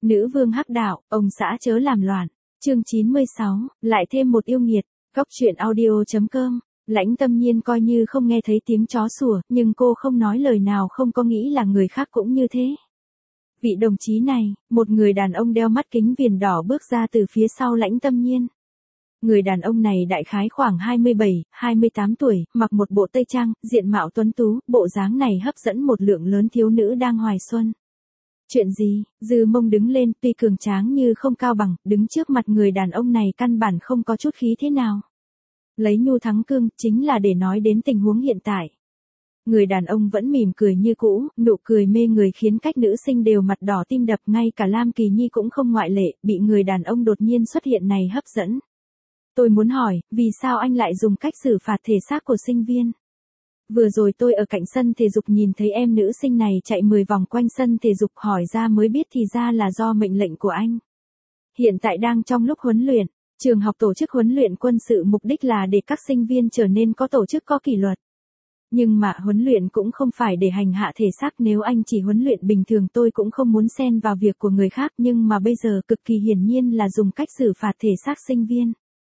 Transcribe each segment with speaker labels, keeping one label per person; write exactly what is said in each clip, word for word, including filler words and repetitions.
Speaker 1: Nữ vương hắc đạo, ông xã chớ làm loạn. Chương chín mươi sáu, lại thêm một yêu nghiệt. Góc truyện audio chấm com. Lãnh Tâm Nhiên coi như không nghe thấy tiếng chó sủa, nhưng cô không nói lời nào, không có nghĩ là người khác cũng như thế. Vị đồng chí này, một người đàn ông đeo mắt kính viền đỏ bước ra từ phía sau Lãnh Tâm Nhiên. Người đàn ông này đại khái khoảng hai mươi bảy, hai mươi tám tuổi, mặc một bộ tây trang, diện mạo tuấn tú, bộ dáng này hấp dẫn một lượng lớn thiếu nữ đang hoài xuân. Chuyện gì? Dư Mông đứng lên, tuy cường tráng như không cao bằng, đứng trước mặt người đàn ông này căn bản không có chút khí thế nào. Lấy nhu thắng cương, chính là để nói đến tình huống hiện tại. Người đàn ông vẫn mỉm cười như cũ, nụ cười mê người khiến các nữ sinh đều mặt đỏ tim đập, ngay cả Lam Kỳ Nhi cũng không ngoại lệ, bị người đàn ông đột nhiên xuất hiện này hấp dẫn. Tôi muốn hỏi, vì sao anh lại dùng cách xử phạt thể xác của sinh viên? Vừa rồi tôi ở cạnh sân thể dục nhìn thấy em nữ sinh này chạy mười vòng quanh sân thể dục, hỏi ra mới biết thì ra là do mệnh lệnh của anh. Hiện tại đang trong lúc huấn luyện, trường học tổ chức huấn luyện quân sự mục đích là để các sinh viên trở nên có tổ chức, có kỷ luật. Nhưng mà huấn luyện cũng không phải để hành hạ thể xác, nếu anh chỉ huấn luyện bình thường tôi cũng không muốn xen vào việc của người khác, nhưng mà bây giờ cực kỳ hiển nhiên là dùng cách xử phạt thể xác sinh viên.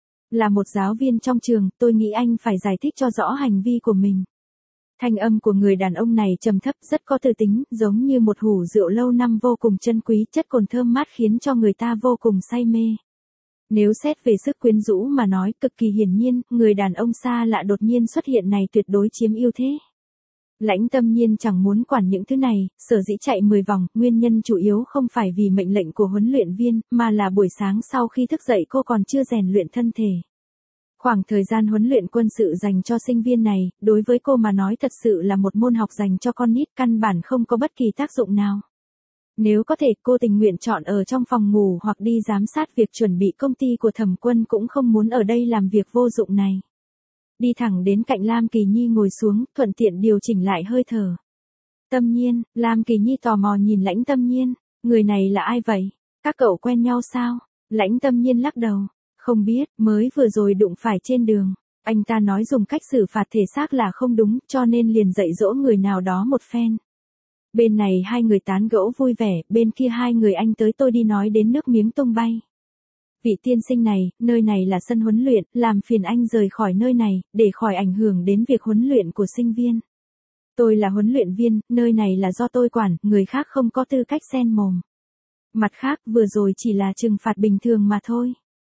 Speaker 1: Là một giáo viên trong trường, tôi nghĩ anh phải giải thích cho rõ hành vi của mình. Thanh âm của người đàn ông này trầm thấp, rất có tư tính, giống như một hủ rượu lâu năm vô cùng chân quý, chất cồn thơm mát khiến cho người ta vô cùng say mê. Nếu xét về sức quyến rũ mà nói, cực kỳ hiển nhiên, người đàn ông xa lạ đột nhiên xuất hiện này tuyệt đối chiếm ưu thế. Lãnh Tâm Nhiên chẳng muốn quản những thứ này, sở dĩ chạy mười vòng, nguyên nhân chủ yếu không phải vì mệnh lệnh của huấn luyện viên, mà là buổi sáng sau khi thức dậy cô còn chưa rèn luyện thân thể. Khoảng thời gian huấn luyện quân sự dành cho sinh viên này, đối với cô mà nói thật sự là một môn học dành cho con nít, căn bản không có bất kỳ tác dụng nào. Nếu có thể, cô tình nguyện chọn ở trong phòng ngủ hoặc đi giám sát việc chuẩn bị công ty của Thẩm Quân, cũng không muốn ở đây làm việc vô dụng này. Đi thẳng đến cạnh Lam Kỳ Nhi ngồi xuống, thuận tiện điều chỉnh lại hơi thở. Tâm Nhiên, Lam Kỳ Nhi tò mò nhìn Lãnh Tâm Nhiên, người này là ai vậy? Các cậu quen nhau sao? Lãnh Tâm Nhiên lắc đầu, không biết, mới vừa rồi đụng phải trên đường. Anh ta nói dùng cách xử phạt thể xác là không đúng, cho nên liền dạy dỗ người nào đó một phen. Bên này hai người tán gẫu vui vẻ, bên kia hai người anh tới tôi đi nói đến nước miếng tung bay. Vị tiên sinh này, nơi này là sân huấn luyện, làm phiền anh rời khỏi nơi này, để khỏi ảnh hưởng đến việc huấn luyện của sinh viên. Tôi là huấn luyện viên, nơi này là do tôi quản, người khác không có tư cách xen mồm. Mặt khác, vừa rồi chỉ là trừng phạt bình thường mà thôi.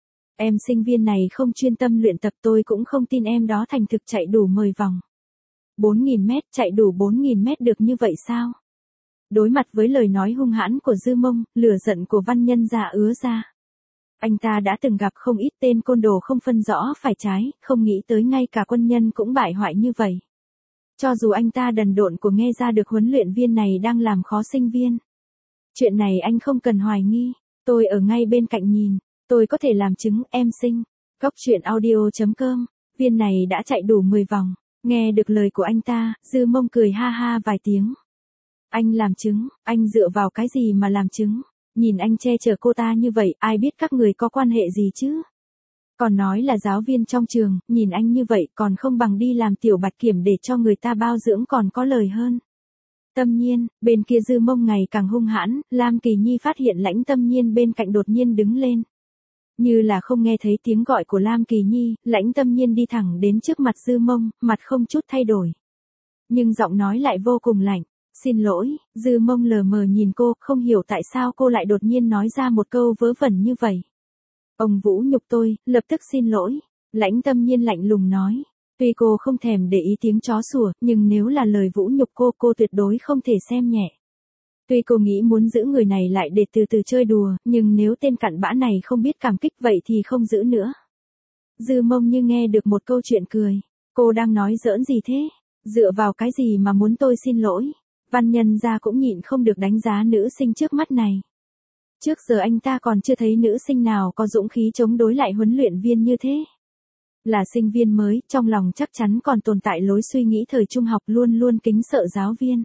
Speaker 1: Em sinh viên này không chuyên tâm luyện tập, tôi cũng không tin em đó thành thực chạy đủ mười vòng. bốn nghìn mét, chạy đủ bốn nghìn mét được như vậy sao? Đối mặt với lời nói hung hãn của Dư Mông, lửa giận của Văn Nhân già ứa ra. Anh ta đã từng gặp không ít tên côn đồ không phân rõ phải trái, không nghĩ tới ngay cả quân nhân cũng bại hoại như vậy. Cho dù anh ta đần độn của nghe ra được huấn luyện viên này đang làm khó sinh viên. Chuyện này anh không cần hoài nghi, tôi ở ngay bên cạnh nhìn, tôi có thể làm chứng, em sinh. Góc truyện audio chấm com, viên này đã chạy đủ mười vòng, nghe được lời của anh ta, Dư Mông cười ha ha vài tiếng. Anh làm chứng, anh dựa vào cái gì mà làm chứng? Nhìn anh che chở cô ta như vậy, ai biết các người có quan hệ gì chứ? Còn nói là giáo viên trong trường, nhìn anh như vậy còn không bằng đi làm tiểu bạch kiểm để cho người ta bao dưỡng còn có lời hơn. Tâm Nhiên, bên kia Dư Mông ngày càng hung hãn, Lam Kỳ Nhi phát hiện Lãnh Tâm Nhiên bên cạnh đột nhiên đứng lên. Như là không nghe thấy tiếng gọi của Lam Kỳ Nhi, Lãnh Tâm Nhiên đi thẳng đến trước mặt Dư Mông, mặt không chút thay đổi. Nhưng giọng nói lại vô cùng lạnh. Xin lỗi, Dư Mông lờ mờ nhìn cô, không hiểu tại sao cô lại đột nhiên nói ra một câu vớ vẩn như vậy. Ông vũ nhục tôi, lập tức xin lỗi. Lãnh Tâm Nhiên lạnh lùng nói. Tuy cô không thèm để ý tiếng chó sủa, nhưng nếu là lời vũ nhục cô, cô tuyệt đối không thể xem nhẹ. Tuy cô nghĩ muốn giữ người này lại để từ từ chơi đùa, nhưng nếu tên cặn bã này không biết cảm kích vậy thì không giữ nữa. Dư Mông như nghe được một câu chuyện cười. Cô đang nói giỡn gì thế? Dựa vào cái gì mà muốn tôi xin lỗi? Văn Nhân gia cũng nhịn không được đánh giá nữ sinh trước mắt này. Trước giờ anh ta còn chưa thấy nữ sinh nào có dũng khí chống đối lại huấn luyện viên như thế. Là sinh viên mới, trong lòng chắc chắn còn tồn tại lối suy nghĩ thời trung học luôn luôn kính sợ giáo viên.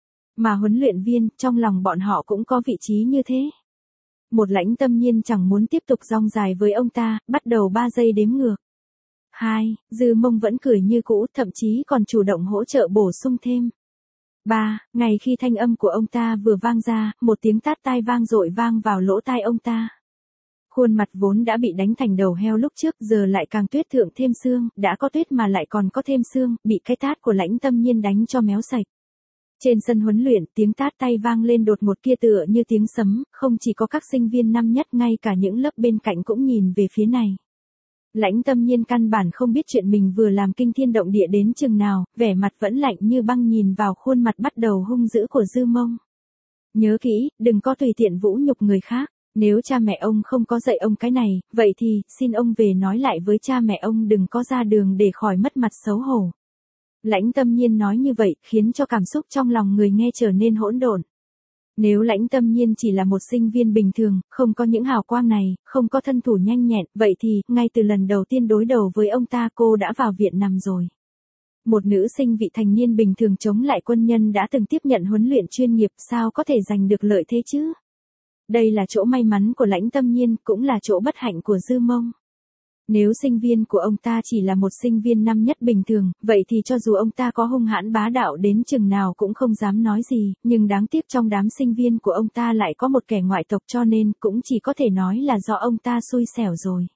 Speaker 1: Mà huấn luyện viên, trong lòng bọn họ cũng có vị trí như thế. Một Lãnh Tâm Nhiên chẳng muốn tiếp tục rong dài với ông ta, bắt đầu ba giây đếm ngược. Hai, Dư Mông vẫn cười như cũ, thậm chí còn chủ động hỗ trợ bổ sung thêm. Ba, ngày khi thanh âm của ông ta vừa vang ra, một tiếng tát tai vang dội vang vào lỗ tai ông ta. Khuôn mặt vốn đã bị đánh thành đầu heo lúc trước giờ lại càng tuyết thượng thêm xương, đã có tuyết mà lại còn có thêm xương, bị cái tát của Lãnh Tâm Nhiên đánh cho méo sạch. Trên sân huấn luyện, tiếng tát tay vang lên đột ngột kia tựa như tiếng sấm, không chỉ có các sinh viên năm nhất, ngay cả những lớp bên cạnh cũng nhìn về phía này. Lãnh Tâm Nhiên căn bản không biết chuyện mình vừa làm kinh thiên động địa đến chừng nào, vẻ mặt vẫn lạnh như băng nhìn vào khuôn mặt bắt đầu hung dữ của Dư Mông. Nhớ kỹ, đừng có tùy tiện vũ nhục người khác, nếu cha mẹ ông không có dạy ông cái này, vậy thì, xin ông về nói lại với cha mẹ ông đừng có ra đường để khỏi mất mặt xấu hổ. Lãnh Tâm Nhiên nói như vậy, khiến cho cảm xúc trong lòng người nghe trở nên hỗn độn. Nếu Lãnh Tâm Nhiên chỉ là một sinh viên bình thường, không có những hào quang này, không có thân thủ nhanh nhẹn, vậy thì, ngay từ lần đầu tiên đối đầu với ông ta cô đã vào viện nằm rồi. Một nữ sinh vị thành niên bình thường chống lại quân nhân đã từng tiếp nhận huấn luyện chuyên nghiệp, sao có thể giành được lợi thế chứ? Đây là chỗ may mắn của Lãnh Tâm Nhiên, cũng là chỗ bất hạnh của Dư Mông. Nếu sinh viên của ông ta chỉ là một sinh viên năm nhất bình thường, vậy thì cho dù ông ta có hung hãn bá đạo đến chừng nào cũng không dám nói gì, nhưng đáng tiếc trong đám sinh viên của ông ta lại có một kẻ ngoại tộc cho nên cũng chỉ có thể nói là do ông ta xui xẻo rồi.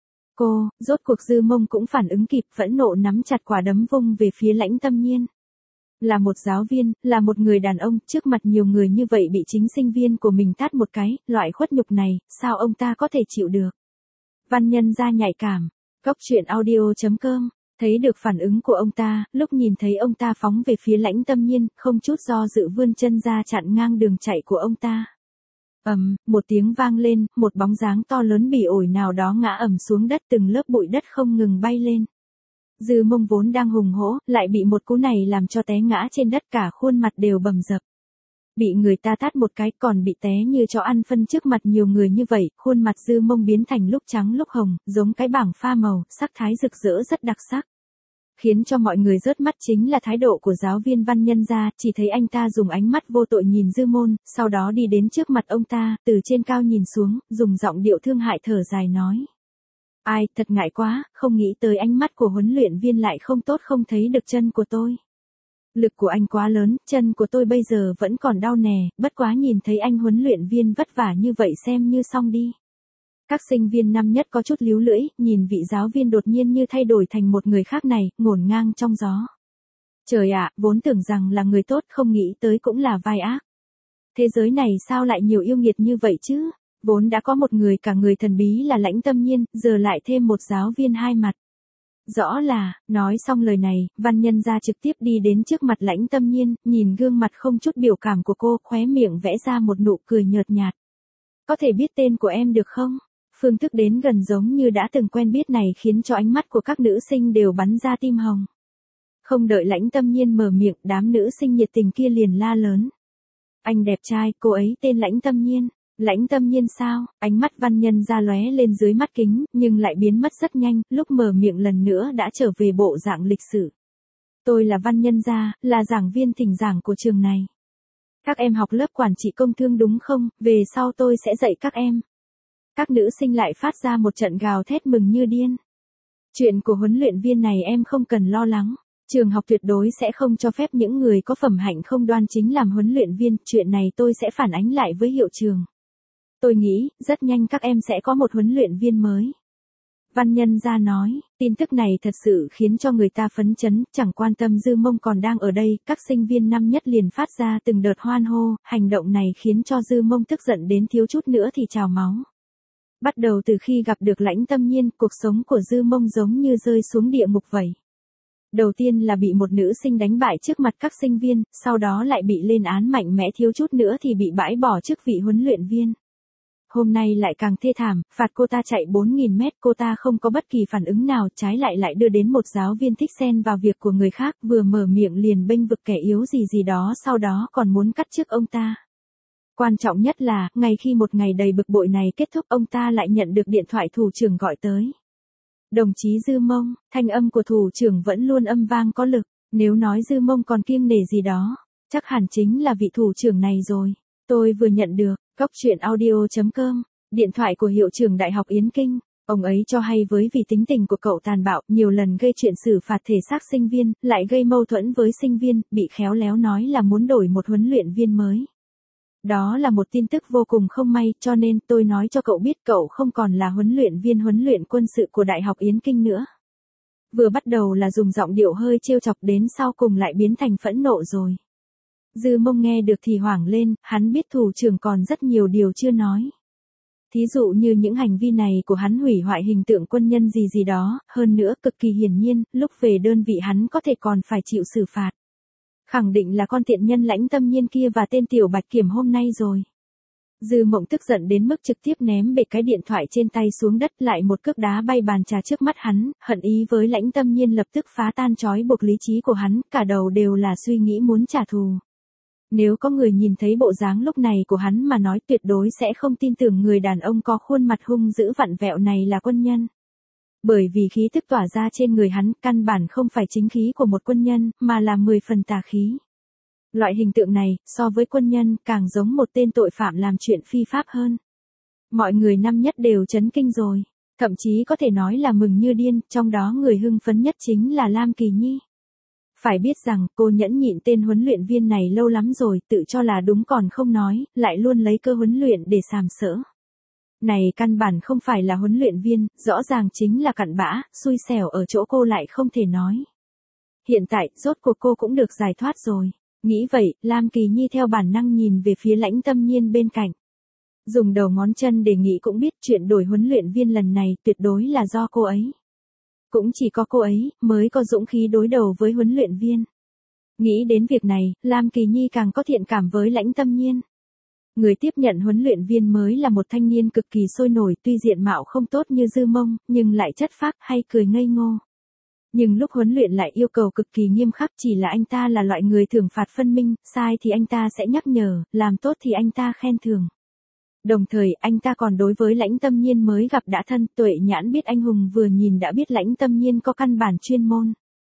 Speaker 1: Cô, rốt cuộc Dư Mông cũng phản ứng kịp, phẫn nộ nắm chặt quả đấm vung về phía Lãnh Tâm Nhiên. Là một giáo viên, là một người đàn ông, trước mặt nhiều người như vậy bị chính sinh viên của mình tát một cái, loại khuất nhục này, sao ông ta có thể chịu được? Văn Nhân Gia nhạy cảm, góc truyện audio chấm com, thấy được phản ứng của ông ta, lúc nhìn thấy ông ta phóng về phía Lãnh Tâm Nhiên, không chút do dự vươn chân ra chặn ngang đường chạy của ông ta. Ầm, um, một tiếng vang lên, một bóng dáng to lớn bỉ ổi nào đó ngã ầm xuống đất, từng lớp bụi đất không ngừng bay lên. Dư Mông vốn đang hùng hổ, lại bị một cú này làm cho té ngã trên đất, cả khuôn mặt đều bầm dập. Bị người ta tát một cái còn bị té như chó ăn phân trước mặt nhiều người như vậy, khuôn mặt Dư Mông biến thành lúc trắng lúc hồng, giống cái bảng pha màu, sắc thái rực rỡ rất đặc sắc. Khiến cho mọi người rớt mắt chính là thái độ của giáo viên Văn Nhân Gia, chỉ thấy anh ta dùng ánh mắt vô tội nhìn Dư Môn, sau đó đi đến trước mặt ông ta, từ trên cao nhìn xuống, dùng giọng điệu thương hại thở dài nói. Ai, thật ngại quá, không nghĩ tới ánh mắt của huấn luyện viên lại không tốt, không thấy được chân của tôi. Lực của anh quá lớn, chân của tôi bây giờ vẫn còn đau nè, bất quá nhìn thấy anh huấn luyện viên vất vả như vậy xem như xong đi. Các sinh viên năm nhất có chút líu lưỡi, nhìn vị giáo viên đột nhiên như thay đổi thành một người khác này, ngổn ngang trong gió. Trời ạ, vốn tưởng rằng là người tốt, không nghĩ tới cũng là vai ác. Thế giới này sao lại nhiều yêu nghiệt như vậy chứ? Vốn đã có một người cả người thần bí là Lãnh Tâm Nhiên, giờ lại thêm một giáo viên hai mặt. Rõ là, nói xong lời này, Văn Nhân Gia trực tiếp đi đến trước mặt Lãnh Tâm Nhiên, nhìn gương mặt không chút biểu cảm của cô, khóe miệng vẽ ra một nụ cười nhợt nhạt. Có thể biết tên của em được không? Phương thức đến gần giống như đã từng quen biết này khiến cho ánh mắt của các nữ sinh đều bắn ra tim hồng. Không đợi Lãnh Tâm Nhiên mở miệng, đám nữ sinh nhiệt tình kia liền la lớn. Anh đẹp trai, cô ấy tên Lãnh Tâm Nhiên. Lãnh Tâm Nhiên sao? Ánh mắt Văn Nhân Gia lóe lên dưới mắt kính, nhưng lại biến mất rất nhanh, lúc mở miệng lần nữa đã trở về bộ dạng lịch sử. Tôi là Văn Nhân Gia, là giảng viên thỉnh giảng của trường này. Các em học lớp quản trị công thương đúng không? Về sau tôi sẽ dạy các em. Các nữ sinh lại phát ra một trận gào thét mừng như điên. Chuyện của huấn luyện viên này em không cần lo lắng. Trường học tuyệt đối sẽ không cho phép những người có phẩm hạnh không đoan chính làm huấn luyện viên, chuyện này tôi sẽ phản ánh lại với hiệu trường. Tôi nghĩ, rất nhanh các em sẽ có một huấn luyện viên mới. Văn Nhân Gia nói, tin tức này thật sự khiến cho người ta phấn chấn, chẳng quan tâm Dư Mông còn đang ở đây, các sinh viên năm nhất liền phát ra từng đợt hoan hô, hành động này khiến cho Dư Mông tức giận đến thiếu chút nữa thì trào máu. Bắt đầu từ khi gặp được Lãnh Tâm Nhiên, cuộc sống của Dư Mông giống như rơi xuống địa ngục vậy. Đầu tiên là bị một nữ sinh đánh bại trước mặt các sinh viên, sau đó lại bị lên án mạnh mẽ, thiếu chút nữa thì bị bãi bỏ chức vị huấn luyện viên. Hôm nay lại càng thê thảm, phạt cô ta chạy bốn nghìn mét, cô ta không có bất kỳ phản ứng nào, trái lại lại đưa đến một giáo viên thích xen vào việc của người khác, vừa mở miệng liền bênh vực kẻ yếu gì gì đó, sau đó còn muốn cắt chức ông ta. Quan trọng nhất là, ngay khi một ngày đầy bực bội này kết thúc, ông ta lại nhận được điện thoại thủ trưởng gọi tới. Đồng chí Dư Mông, thanh âm của thủ trưởng vẫn luôn âm vang có lực, nếu nói Dư Mông còn kiêng nể gì đó, chắc hẳn chính là vị thủ trưởng này rồi. Tôi vừa nhận được, góc truyện audio chấm com, điện thoại của hiệu trưởng Đại học Yến Kinh. Ông ấy cho hay với vì tính tình của cậu tàn bạo, nhiều lần gây chuyện xử phạt thể xác sinh viên, lại gây mâu thuẫn với sinh viên, bị khéo léo nói là muốn đổi một huấn luyện viên mới. Đó là một tin tức vô cùng không may, cho nên tôi nói cho cậu biết cậu không còn là huấn luyện viên huấn luyện quân sự của Đại học Yến Kinh nữa. Vừa bắt đầu là dùng giọng điệu hơi trêu chọc, đến sau cùng lại biến thành phẫn nộ rồi. Dư Mông nghe được thì hoảng lên, hắn biết thủ trưởng còn rất nhiều điều chưa nói. Thí dụ như những hành vi này của hắn hủy hoại hình tượng quân nhân gì gì đó, hơn nữa cực kỳ hiển nhiên, lúc về đơn vị hắn có thể còn phải chịu xử phạt. Khẳng định là con tiện nhân Lãnh Tâm Nhiên kia và tên Tiểu Bạch Kiểm hôm nay rồi. Dư Mộng tức giận đến mức trực tiếp ném bể cái điện thoại trên tay xuống đất, lại một cước đá bay bàn trà trước mắt hắn, hận ý với Lãnh Tâm Nhiên lập tức phá tan trói buộc lý trí của hắn, cả đầu đều là suy nghĩ muốn trả thù. Nếu có người nhìn thấy bộ dáng lúc này của hắn mà nói tuyệt đối sẽ không tin tưởng người đàn ông có khuôn mặt hung dữ vặn vẹo này là quân nhân. Bởi vì khí tức tỏa ra trên người hắn căn bản không phải chính khí của một quân nhân, mà là mười phần tà khí. Loại hình tượng này, so với quân nhân, càng giống một tên tội phạm làm chuyện phi pháp hơn. Mọi người năm nhất đều chấn kinh rồi, thậm chí có thể nói là mừng như điên, trong đó người hưng phấn nhất chính là Lam Kỳ Nhi. Phải biết rằng, cô nhẫn nhịn tên huấn luyện viên này lâu lắm rồi, tự cho là đúng còn không nói, lại luôn lấy cơ huấn luyện để sàm sỡ. Này căn bản không phải là huấn luyện viên, rõ ràng chính là cặn bã, xui xẻo ở chỗ cô lại không thể nói. Hiện tại, rốt cuộc cô cũng được giải thoát rồi. Nghĩ vậy, Lam Kỳ Nhi theo bản năng nhìn về phía Lãnh Tâm Nhiên bên cạnh. Dùng đầu ngón chân đề nghị cũng biết chuyện đổi huấn luyện viên lần này tuyệt đối là do cô ấy. Cũng chỉ có cô ấy mới có dũng khí đối đầu với huấn luyện viên. Nghĩ đến việc này, Lam Kỳ Nhi càng có thiện cảm với Lãnh Tâm Nhiên. Người tiếp nhận huấn luyện viên mới là một thanh niên cực kỳ sôi nổi, tuy diện mạo không tốt như Dư Mông, nhưng lại chất phác hay cười ngây ngô. Nhưng lúc huấn luyện lại yêu cầu cực kỳ nghiêm khắc, chỉ là anh ta là loại người thưởng phạt phân minh, sai thì anh ta sẽ nhắc nhở, làm tốt thì anh ta khen thưởng. Đồng thời, anh ta còn đối với Lãnh Tâm Nhiên mới gặp đã thân, tuệ nhãn biết anh hùng vừa nhìn đã biết Lãnh Tâm Nhiên có căn bản chuyên môn.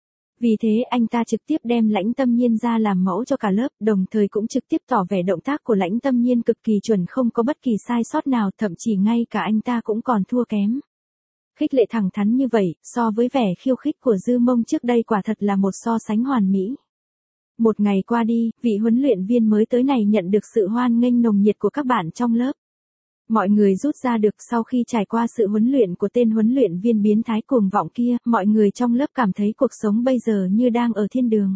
Speaker 1: Vì thế anh ta trực tiếp đem Lãnh Tâm Nhiên ra làm mẫu cho cả lớp, đồng thời cũng trực tiếp tỏ vẻ động tác của Lãnh Tâm Nhiên cực kỳ chuẩn, không có bất kỳ sai sót nào, thậm chí ngay cả anh ta cũng còn thua kém. Khích lệ thẳng thắn như vậy, so với vẻ khiêu khích của Dư Mông trước đây quả thật là một so sánh hoàn mỹ. Một ngày qua đi, vị huấn luyện viên mới tới này nhận được sự hoan nghênh nồng nhiệt của các bạn trong lớp. Mọi người rút ra được sau khi trải qua sự huấn luyện của tên huấn luyện viên biến thái cuồng vọng kia, mọi người trong lớp cảm thấy cuộc sống bây giờ như đang ở thiên đường.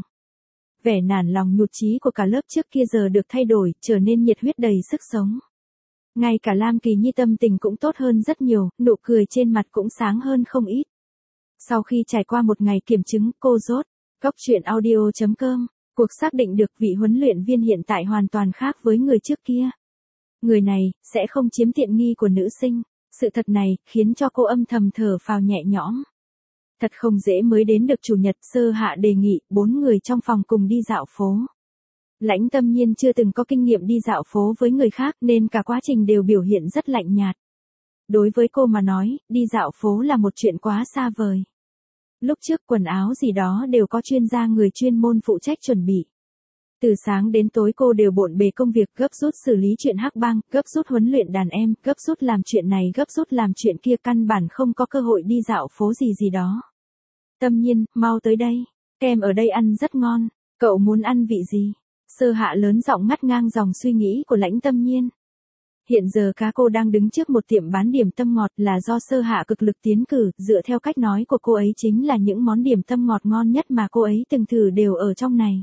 Speaker 1: Vẻ nản lòng nhụt chí của cả lớp trước kia giờ được thay đổi, trở nên nhiệt huyết đầy sức sống. Ngay cả Lam Kỳ Nhi tâm tình cũng tốt hơn rất nhiều, nụ cười trên mặt cũng sáng hơn không ít. Sau khi trải qua một ngày kiểm chứng, cô rốt, góc truyện audio chấm com, cuộc xác định được vị huấn luyện viên hiện tại hoàn toàn khác với người trước kia. Người này, sẽ không chiếm tiện nghi của nữ sinh. Sự thật này, khiến cho cô âm thầm thở phào nhẹ nhõm. Thật không dễ mới đến được chủ nhật, Sơ Hạ đề nghị, bốn người trong phòng cùng đi dạo phố. Lãnh Tâm Nhiên chưa từng có kinh nghiệm đi dạo phố với người khác nên cả quá trình đều biểu hiện rất lạnh nhạt. Đối với cô mà nói, đi dạo phố là một chuyện quá xa vời. Lúc trước quần áo gì đó đều có chuyên gia người chuyên môn phụ trách chuẩn bị. Từ sáng đến tối cô đều bộn bề công việc, gấp rút xử lý chuyện hắc bang, gấp rút huấn luyện đàn em, gấp rút làm chuyện này, gấp rút làm chuyện kia, căn bản không có cơ hội đi dạo phố gì gì đó. Tâm Nhiên, mau tới đây. Kem ở đây ăn rất ngon. Cậu muốn ăn vị gì? Sơ Hạ lớn giọng ngắt ngang dòng suy nghĩ của Lãnh Tâm Nhiên. Hiện giờ cá cô đang đứng trước một tiệm bán điểm tâm ngọt là do Sơ Hạ cực lực tiến cử, dựa theo cách nói của cô ấy chính là những món điểm tâm ngọt ngon nhất mà cô ấy từng thử đều ở trong này.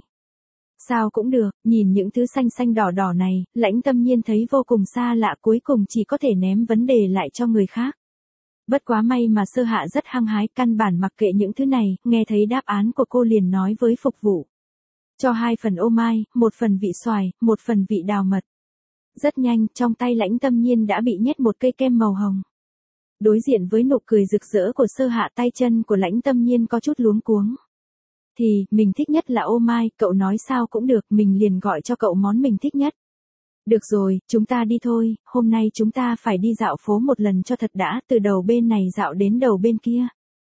Speaker 1: Sao cũng được, nhìn những thứ xanh xanh đỏ đỏ này, Lãnh Tâm Nhiên thấy vô cùng xa lạ, cuối cùng chỉ có thể ném vấn đề lại cho người khác. Bất quá may mà Sơ Hạ rất hăng hái, căn bản mặc kệ những thứ này, nghe thấy đáp án của cô liền nói với phục vụ. Cho hai phần ô mai, một phần vị xoài, một phần vị đào mật. Rất nhanh, trong tay Lãnh Tâm Nhiên đã bị nhét một cây kem màu hồng. Đối diện với nụ cười rực rỡ của Sơ Hạ, tay chân của Lãnh Tâm Nhiên có chút luống cuống. Thì, mình thích nhất là ô mai, cậu nói sao cũng được, mình liền gọi cho cậu món mình thích nhất. Được rồi, chúng ta đi thôi, hôm nay chúng ta phải đi dạo phố một lần cho thật đã, từ đầu bên này dạo đến đầu bên kia.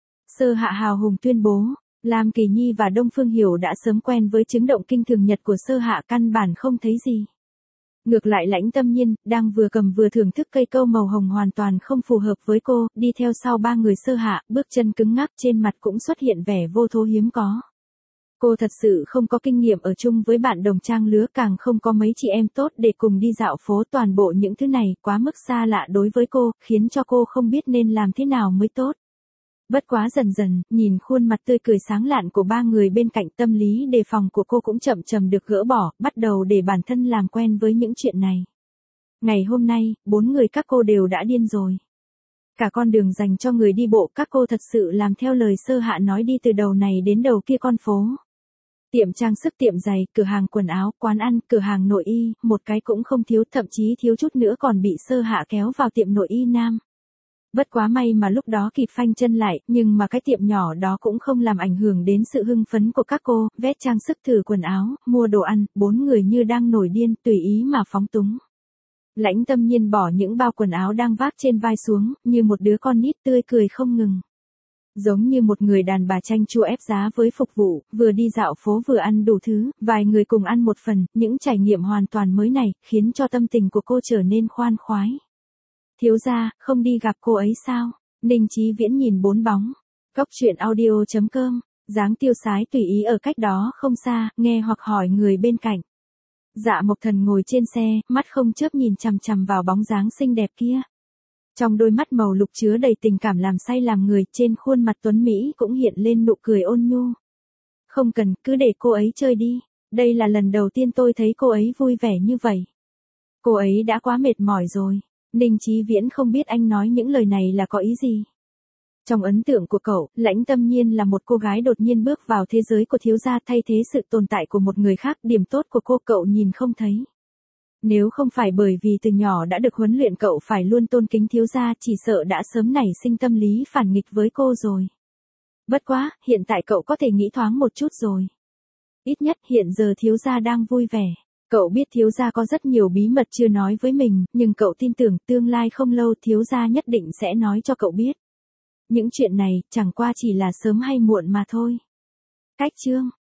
Speaker 1: Sơ Hạ hào hùng tuyên bố, Lam Kỳ Nhi và Đông Phương Hiểu đã sớm quen với chứng động kinh thường nhật của Sơ Hạ, căn bản không thấy gì. Ngược lại Lãnh Tâm Nhiên, đang vừa cầm vừa thưởng thức cây câu màu hồng hoàn toàn không phù hợp với cô, đi theo sau ba người Sơ Hạ, bước chân cứng ngắc, trên mặt cũng xuất hiện vẻ vô thố hiếm có. Cô thật sự không có kinh nghiệm ở chung với bạn đồng trang lứa, càng không có mấy chị em tốt để cùng đi dạo phố, toàn bộ những thứ này quá mức xa lạ đối với cô, khiến cho cô không biết nên làm thế nào mới tốt. Bất quá dần dần, nhìn khuôn mặt tươi cười sáng lạn của ba người bên cạnh, tâm lý đề phòng của cô cũng chậm chậm được gỡ bỏ, bắt đầu để bản thân làm quen với những chuyện này. Ngày hôm nay, bốn người các cô đều đã điên rồi. Cả con đường dành cho người đi bộ, các cô thật sự làm theo lời Sơ Hạ nói, đi từ đầu này đến đầu kia con phố. Tiệm trang sức, tiệm giày, cửa hàng quần áo, quán ăn, cửa hàng nội y, một cái cũng không thiếu, thậm chí thiếu chút nữa còn bị Sơ Hạ kéo vào tiệm nội y nam. Bất quá may mà lúc đó kịp phanh chân lại, nhưng mà cái tiệm nhỏ đó cũng không làm ảnh hưởng đến sự hưng phấn của các cô, vét trang sức, thử quần áo, mua đồ ăn, bốn người như đang nổi điên, tùy ý mà phóng túng. Lãnh Tâm Nhiên bỏ những bao quần áo đang vác trên vai xuống, như một đứa con nít tươi cười không ngừng. Giống như một người đàn bà chanh chua ép giá với phục vụ, vừa đi dạo phố vừa ăn đủ thứ, vài người cùng ăn một phần, những trải nghiệm hoàn toàn mới này, khiến cho tâm tình của cô trở nên khoan khoái. Thiếu gia, không đi gặp cô ấy sao? Ninh Chí Viễn nhìn bốn bóng. Cốc truyện audio chấm com, dáng tiêu sái tùy ý ở cách đó không xa, nghe hoặc hỏi người bên cạnh. Dạ Mộc Thần ngồi trên xe, mắt không chớp nhìn chằm chằm vào bóng dáng xinh đẹp kia. Trong đôi mắt màu lục chứa đầy tình cảm làm say làm người, trên khuôn mặt tuấn Mỹ cũng hiện lên nụ cười ôn nhu. Không cần, cứ để cô ấy chơi đi. Đây là lần đầu tiên tôi thấy cô ấy vui vẻ như vậy. Cô ấy đã quá mệt mỏi rồi. Ninh Chí Viễn không biết anh nói những lời này là có ý gì. Trong ấn tượng của cậu, Lãnh Tâm Nhiên là một cô gái đột nhiên bước vào thế giới của thiếu gia, thay thế sự tồn tại của một người khác, điểm tốt của cô cậu nhìn không thấy. Nếu không phải bởi vì từ nhỏ đã được huấn luyện cậu phải luôn tôn kính thiếu gia, chỉ sợ đã sớm nảy sinh tâm lý phản nghịch với cô rồi. Bất quá, hiện tại cậu có thể nghĩ thoáng một chút rồi. Ít nhất hiện giờ thiếu gia đang vui vẻ. Cậu biết thiếu gia có rất nhiều bí mật chưa nói với mình, nhưng cậu tin tưởng tương lai không lâu thiếu gia nhất định sẽ nói cho cậu biết. Những chuyện này, chẳng qua chỉ là sớm hay muộn mà thôi. Cách chương